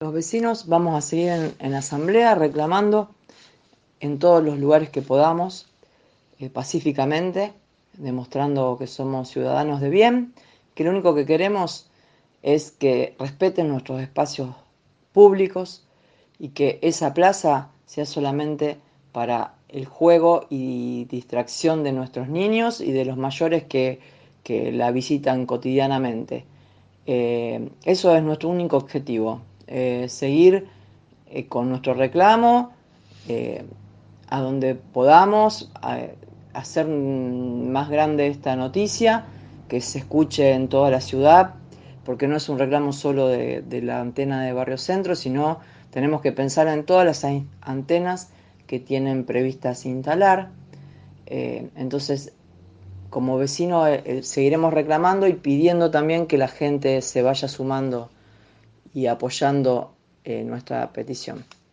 Los vecinos vamos a seguir en asamblea reclamando en todos los lugares que podamos, pacíficamente, demostrando que somos ciudadanos de bien, que lo único que queremos es que respeten nuestros espacios públicos y que esa plaza sea solamente para el juego y distracción de nuestros niños y de los mayores que la visitan cotidianamente. Eso es nuestro único objetivo, seguir con nuestro reclamo eh, a donde podamos, hacer más grande esta noticia, que se escuche en toda la ciudad, porque no es un reclamo solo de la antena de Barrio Centro, sino tenemos que pensar en todas las antenas que tienen previstas instalar. Entonces, como vecino, seguiremos reclamando y pidiendo también que la gente se vaya sumando y apoyando nuestra petición.